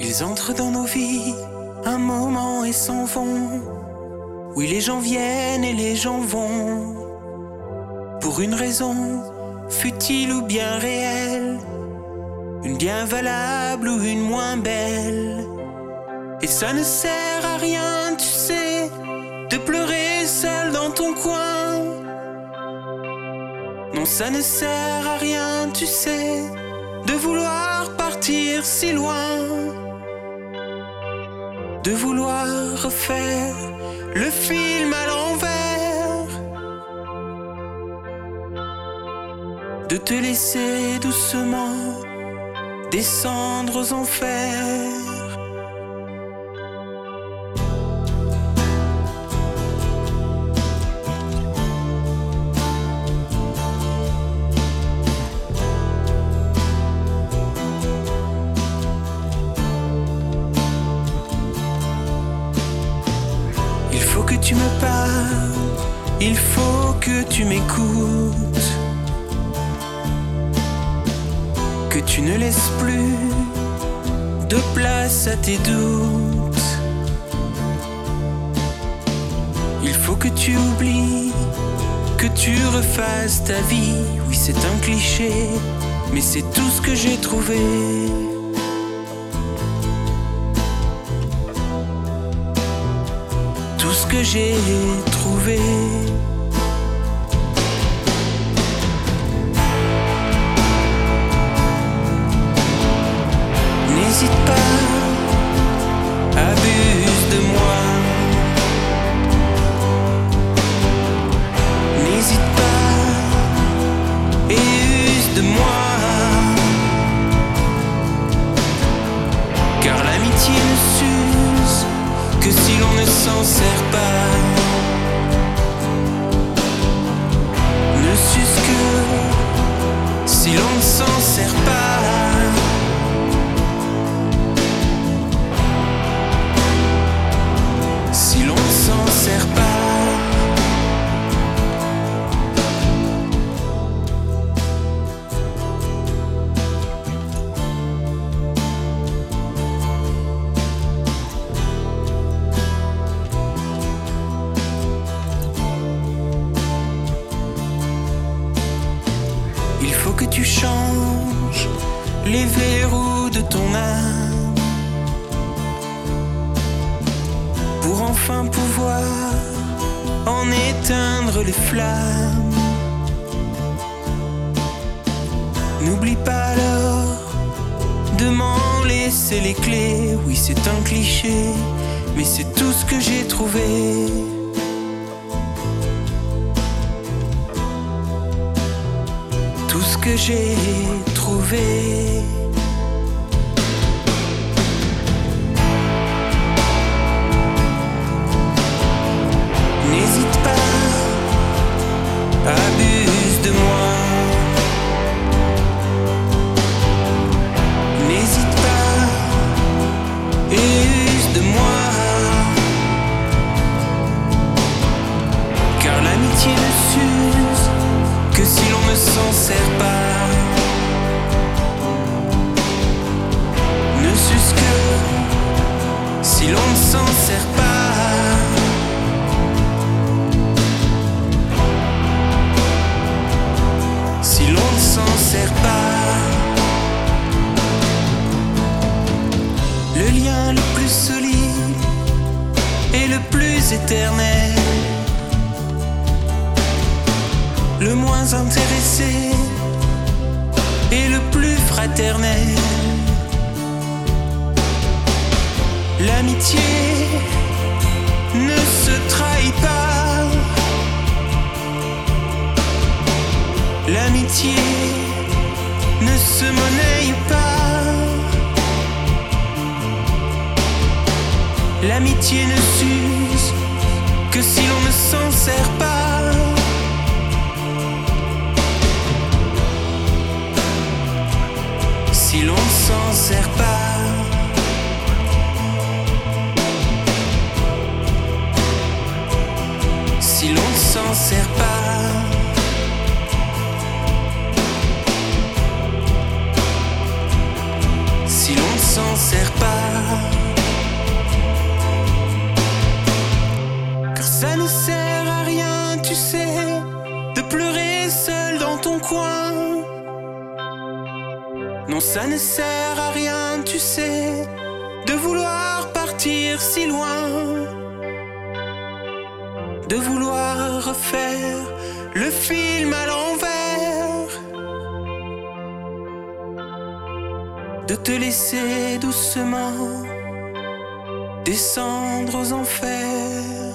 Ils entrent dans nos vies un moment et s'en vont. Oui, les gens viennent et les gens vont. Pour une raison, futile ou bien réelle, une bien valable ou une moins belle. Et ça ne sert à rien, tu sais, de pleurer seul dans ton coin. Non, ça ne sert à rien, tu sais, de vouloir partir si loin, de vouloir refaire le film à l'envers, de te laisser doucement descendre aux enfers. Il faut que tu me parles, il faut que tu m'écoutes, que tu ne laisses plus de place à tes doutes. Il faut que tu oublies, que tu refasses ta vie. Oui, c'est un cliché, mais c'est tout ce que j'ai trouvé. Tout ce que j'ai trouvé. N'hésite pas, abuse de moi. N'hésite pas et use de moi. Car l'amitié ne s'use que si l'on ne s'en sert pas. Ne s'use que si l'on ne s'en sert pas. Si l'on ne s'en sert pas. Il faut que tu changes les verrous de ton âme pour enfin pouvoir en éteindre les flammes. N'oublie pas alors de m'en laisser les clés. Oui, c'est un cliché, mais c'est tout ce que j'ai trouvé. Tout ce que j'ai trouvé. N'hésite pas, abuse de moi. N'hésite pas et use de moi. Car l'amitié ne s'use que si l'on ne s'en sert pas. Ne s'use que si l'on ne s'en sert pas. Si l'on ne s'en sert pas. Le lien le plus solide et le plus éternel, le moins intéressé et le plus fraternel. L'amitié ne se trahit pas. L'amitié ne se monnaie pas. L'amitié ne s'use que si l'on ne s'en sert pas. Si l'on ne s'en sert pas. Si l'on ne s'en sert pas. Si l'on ne s'en sert pas. ça ne sert à rien, tu sais, de pleurer seul dans ton coin. Non, ça ne sert à rien, tu sais, de vouloir partir si loin, de vouloir refaire le film à l'envers, de te laisser doucement descendre aux enfers.